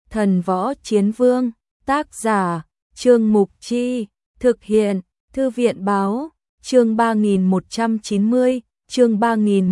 Thần Võ Chiến Vương, tác giả, Trương Mục Chi, thực hiện, Thư viện Báo, chương 3190, chương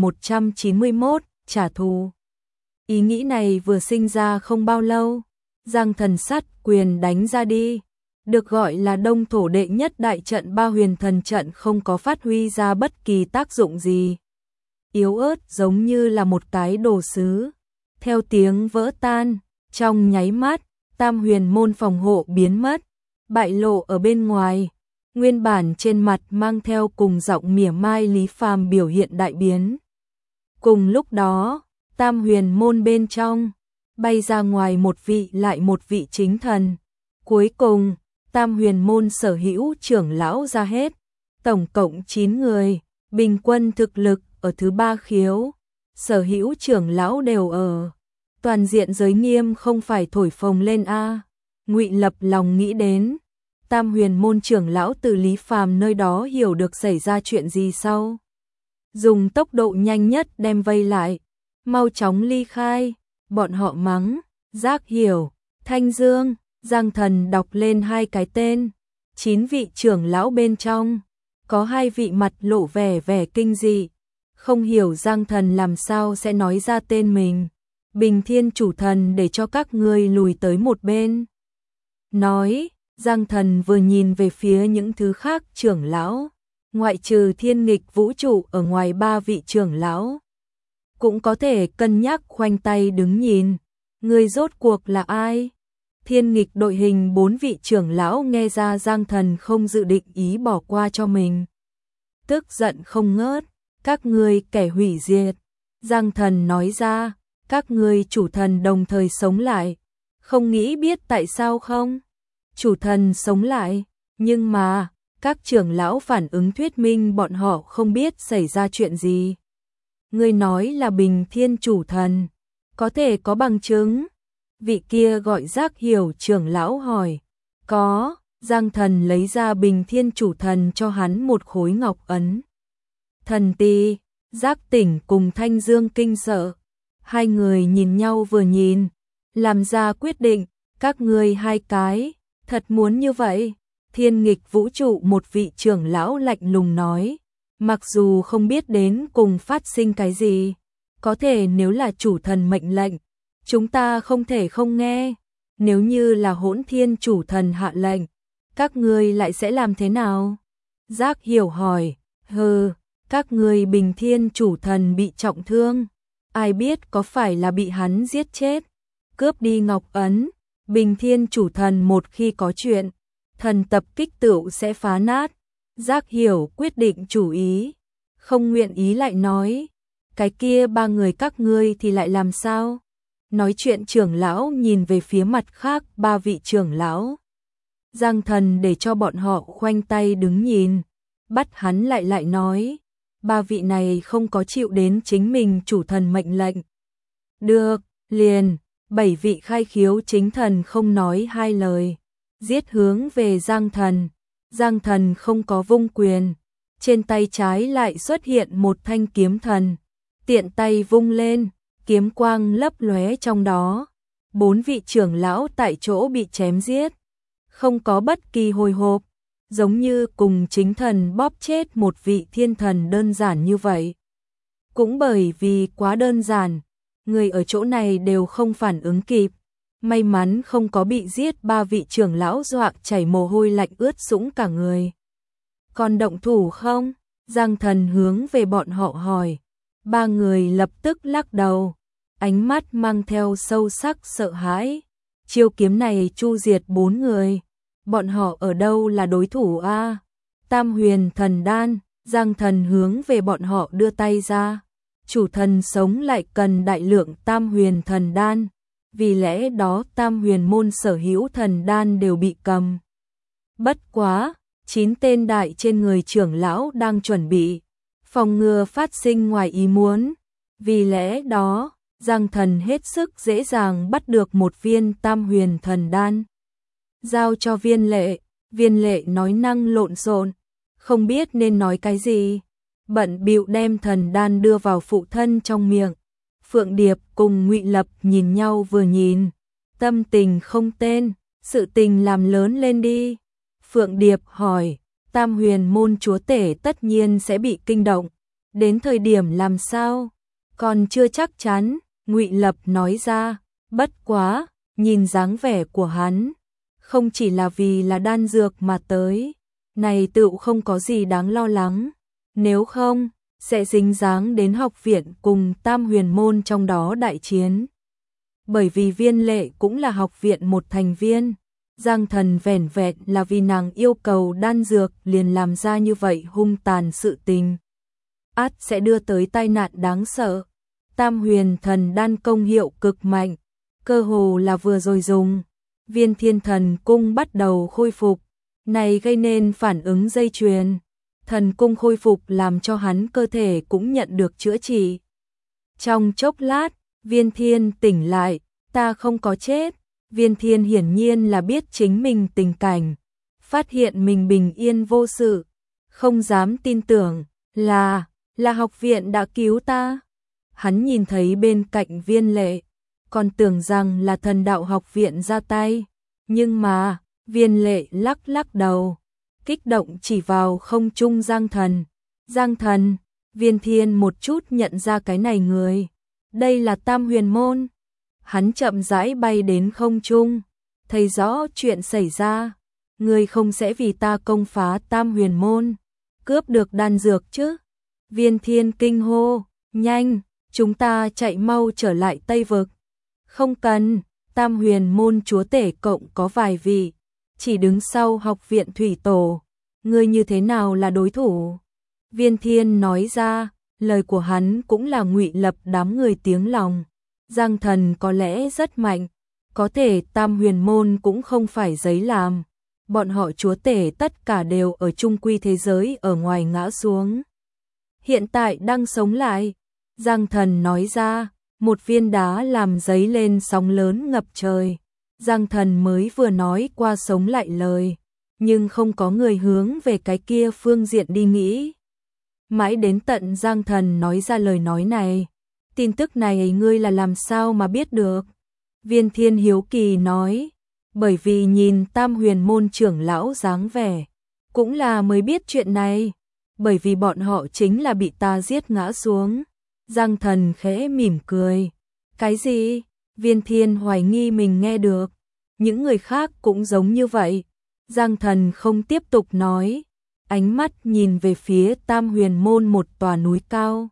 3191, trả thù. Ý nghĩ này vừa sinh ra không bao lâu, Giang Thần sát quyền đánh ra đi. Được gọi là đông thổ đệ nhất đại trận Ba Huyền Thần trận không có phát huy ra bất kỳ tác dụng gì. Yếu ớt giống như là một cái đồ sứ. Theo tiếng vỡ tan, trong nháy mắt, Tam Huyền môn phòng hộ biến mất, bại lộ ở bên ngoài. Nguyên bản trên mặt mang theo cùng giọng mỉa mai Lý Phàm biểu hiện đại biến. Cùng lúc đó, Tam Huyền môn bên trong, bay ra ngoài một vị lại một vị chính thần. Cuối cùng, Tam Huyền môn sở hữu trưởng lão ra hết, tổng cộng 9 người, bình quân thực lực ở thứ 3 khiếu, sở hữu trưởng lão đều ở. Toàn diện giới nghiêm không phải thổi phồng lên a. Ngụy Lập lòng nghĩ đến, Tam Huyền môn trưởng lão từ Lý Phàm nơi đó hiểu được xảy ra chuyện gì sau. Dùng tốc độ nhanh nhất đem vây lại, mau chóng ly khai, bọn họ mắng, Giác Hiểu, Thanh Dương, Giang Thần đọc lên 2 cái tên, 9 vị trưởng lão bên trong, có 2 vị mặt lộ vẻ kinh dị, không hiểu Giang Thần làm sao sẽ nói ra tên mình. Bình Thiên chủ thần để cho các ngươi lùi tới một bên. Nói, Giang Thần vừa nhìn về phía những thứ khác trưởng lão, ngoại trừ Thiên Nghịch vũ trụ ở ngoài 3 vị trưởng lão. Cũng có thể cân nhắc khoanh tay đứng nhìn, người rốt cuộc là ai? Thiên Nghịch đội hình 4 vị trưởng lão nghe ra Giang Thần không dự định ý bỏ qua cho mình. Tức giận không ngớt, các ngươi kẻ hủy diệt. Giang Thần nói ra, các ngươi chủ thần đồng thời sống lại, không nghĩ biết tại sao không? Chủ thần sống lại, nhưng mà, các trưởng lão phản ứng thuyết minh bọn họ không biết xảy ra chuyện gì. Ngươi nói là Bình Thiên chủ thần, có thể có bằng chứng? Vị kia gọi Giác Hiểu trưởng lão hỏi. Có, Giang Thần lấy ra Bình Thiên chủ thần cho hắn một khối ngọc ấn. Thần Ti, Giác Tỉnh cùng Thanh Dương kinh sợ. 2 người nhìn nhau vừa nhìn, làm ra quyết định, các ngươi 2 cái, thật muốn như vậy? Thiên Nghịch vũ trụ một vị trưởng lão lạnh lùng nói, mặc dù không biết đến cùng phát sinh cái gì, có thể nếu là chủ thần mệnh lệnh, chúng ta không thể không nghe. Nếu như là Hỗn Thiên chủ thần hạ lệnh, các ngươi lại sẽ làm thế nào? Giác Hiểu hỏi, các ngươi Bình Thiên chủ thần bị trọng thương, ai biết có phải là bị hắn giết chết, cướp đi ngọc ấn. Bình Thiên chủ thần một khi có chuyện, thần tập kích tựu sẽ phá nát. Giác Hiểu quyết định chủ ý, không nguyện ý lại nói, cái kia 3 người các ngươi thì lại làm sao? Nói chuyện trưởng lão nhìn về phía mặt khác 3 vị trưởng lão. Giang Thần để cho bọn họ khoanh tay đứng nhìn, bắt hắn lại nói, 3 vị này không có chịu đến chính mình chủ thần mệnh lệnh. Được, liền, 7 vị khai khiếu chính thần không nói 2 lời, giết hướng về Giang Thần. Giang Thần không có vung quyền, trên tay trái lại xuất hiện một thanh kiếm thần, tiện tay vung lên, kiếm quang lấp lóe trong đó. 4 vị trưởng lão tại chỗ bị chém giết, không có bất kỳ hồi hộp, giống như cùng chính thần bóp chết một vị thiên thần đơn giản như vậy. Cũng bởi vì quá đơn giản, người ở chỗ này đều không phản ứng kịp, may mắn không có bị giết. 3 vị trưởng lão dọa chảy mồ hôi lạnh ướt sũng cả người. Còn động thủ không? Giang Thần hướng về bọn họ hỏi. 3 người lập tức lắc đầu, ánh mắt mang theo sâu sắc sợ hãi. Chiêu kiếm này chu diệt 4 người, bọn họ ở đâu là đối thủ a? Tam Huyền thần đan. Giang Thần hướng về bọn họ đưa tay ra. Chủ thần sống lại cần đại lượng Tam Huyền thần đan, vì lẽ đó Tam Huyền môn sở hữu thần đan đều bị cầm. Bất quá, 9 tên đại trên người trưởng lão đang chuẩn bị phòng ngừa phát sinh ngoài ý muốn, vì lẽ đó Giang Thần hết sức dễ dàng bắt được một viên Tam Huyền thần đan, giao cho Viên Lệ. Viên Lệ nói năng lộn xộn, không biết nên nói cái gì, bận bịu đem thần đan đưa vào phụ thân trong miệng. Phượng Điệp cùng Ngụy Lập nhìn nhau vừa nhìn, Tâm tình không tên, sự tình làm lớn lên đi. Phượng Điệp hỏi, Tam Huyền môn chúa tể tất nhiên sẽ bị kinh động, đến thời điểm làm sao? Còn chưa chắc chắn, Ngụy Lập nói ra, bất quá, nhìn dáng vẻ của hắn, không chỉ là vì là đan dược mà tới, này tựu không có gì đáng lo lắng, nếu không, sẽ dính dáng đến học viện cùng Tam Huyền môn trong đó đại chiến. Bởi vì Viên Lệ cũng là học viện một thành viên, Giang Thần vẻn vẹn là vì nàng yêu cầu đan dược liền làm ra như vậy hung tàn sự tình. Át sẽ đưa tới tai nạn đáng sợ. Tam Huyền thần đan công hiệu cực mạnh, cơ hồ là vừa rồi dùng, Viên Thiên Thần cung bắt đầu khôi phục, này gây nên phản ứng dây chuyền. Thần cung khôi phục làm cho hắn cơ thể cũng nhận được chữa trị. Trong chốc lát, Viên Thiên tỉnh lại, ta không có chết. Viên Thiên hiển nhiên là biết chính mình tình cảnh, phát hiện mình bình yên vô sự, không dám tin tưởng, là học viện đã cứu ta. Hắn nhìn thấy bên cạnh Viên Lệ, còn tưởng rằng là thần đạo học viện ra tay, nhưng mà, Viên Lệ lắc lắc đầu, kích động chỉ vào không trung Giang Thần. Giang Thần, Viên Thiên một chút nhận ra cái này người, đây là Tam Huyền môn. Hắn chậm rãi bay đến không trung, thấy rõ chuyện xảy ra, người không sẽ vì ta công phá Tam Huyền môn, cướp được đan dược chứ? Viên Thiên kinh hô, nhanh, chúng ta chạy mau trở lại Tây Vực. Không cần, Tam Huyền môn chúa tể cộng có vài vị, chỉ đứng sau học viện thủy tổ, ngươi như thế nào là đối thủ? Viên Thiên nói ra, lời của hắn cũng là Ngụy Lập đám người tiếng lòng. Giang Thần có lẽ rất mạnh, có thể Tam Huyền môn cũng không phải giấy làm, bọn họ chúa tể tất cả đều ở chung quy thế giới ở ngoài ngã xuống. Hiện tại đang sống lại, Giang Thần nói ra, một viên đá làm giấy lên sóng lớn ngập trời. Giang Thần mới vừa nói qua sống lại lời, nhưng không có người hướng về cái kia phương diện đi nghĩ. Mãi đến tận Giang Thần nói ra lời nói này, tin tức này ngươi là làm sao mà biết được? Viên Thiên hiếu kỳ nói, bởi vì nhìn Tam Huyền môn trưởng lão dáng vẻ, cũng là mới biết chuyện này, bởi vì bọn họ chính là bị ta giết ngã xuống. Giang Thần khẽ mỉm cười, cái gì? Viên Thiên hoài nghi mình nghe được, những người khác cũng giống như vậy. Giang Thần không tiếp tục nói, ánh mắt nhìn về phía Tam Huyền môn một tòa núi cao.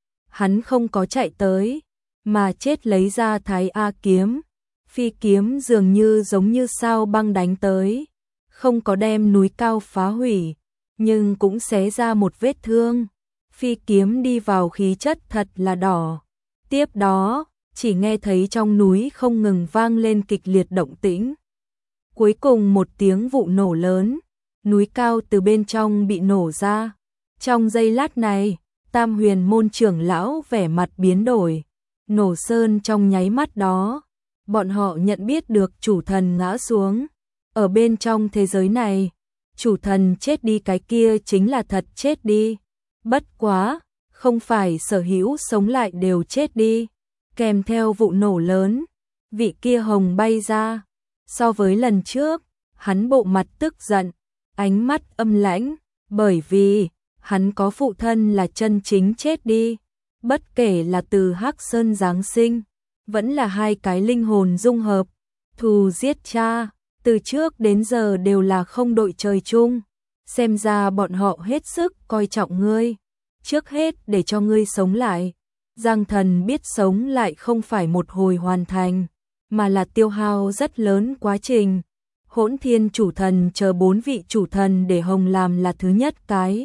Hắn không có chạy tới, mà chết lấy ra Thái A kiếm, phi kiếm dường như giống như sao băng đánh tới, không có đem núi cao phá hủy, nhưng cũng xé ra một vết thương. Phi kiếm đi vào khí chất thật là đỏ. Tiếp đó, chỉ nghe thấy trong núi không ngừng vang lên kịch liệt động tĩnh. Cuối cùng một tiếng vụ nổ lớn, núi cao từ bên trong bị nổ ra. Trong giây lát này, Tam Huyền môn trưởng lão vẻ mặt biến đổi, nổ sơn trong nháy mắt đó, bọn họ nhận biết được chủ thần ngã xuống. Ở bên trong thế giới này, chủ thần chết đi cái kia chính là thật chết đi. Bất quá, không phải sở hữu sống lại đều chết đi. Kèm theo vụ nổ lớn, vị kia hồng bay ra. So với lần trước, hắn bộ mặt tức giận, ánh mắt âm lãnh, bởi vì hắn có phụ thân là chân chính chết đi. Bất kể là từ Hắc Sơn Giáng sinh, vẫn là hai cái linh hồn dung hợp, thù giết cha, từ trước đến giờ đều là không đội trời chung. Xem ra bọn họ hết sức coi trọng ngươi, trước hết để cho ngươi sống lại. Giang Thần biết sống lại không phải một hồi hoàn thành, mà là tiêu hao rất lớn quá trình. Hỗn Thiên chủ thần chờ 4 vị chủ thần để Hồng làm là thứ nhất cái.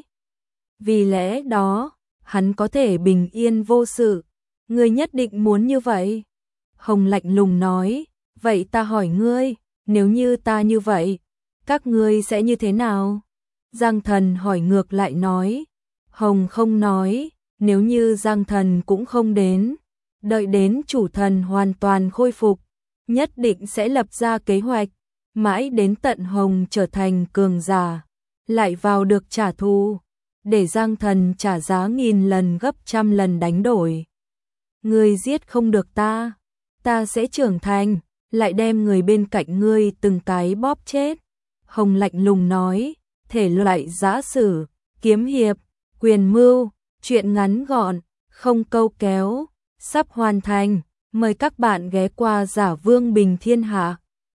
Vì lẽ đó, hắn có thể bình yên vô sự. Ngươi nhất định muốn như vậy? Hồng lạnh lùng nói, vậy ta hỏi ngươi, nếu như ta như vậy, các ngươi sẽ như thế nào? Giang Thần hỏi ngược lại nói. Hồng không nói, nếu như Giang Thần cũng không đến, đợi đến chủ thần hoàn toàn khôi phục, nhất định sẽ lập ra kế hoạch, mãi đến tận Hồng trở thành cường giả, lại vào được trả thù, để Giang Thần trả giá 1000 lần gấp 100 lần đánh đổi. Ngươi giết không được ta, ta sẽ trưởng thành, lại đem người bên cạnh ngươi từng cái bóp chết. Hồng lạnh lùng nói, thể loại giã sử, kiếm hiệp, quyền mưu, truyện ngắn gọn, không câu kéo, sắp hoàn thành. Mời các bạn ghé qua Giả Vương Bình Thiên Hạ.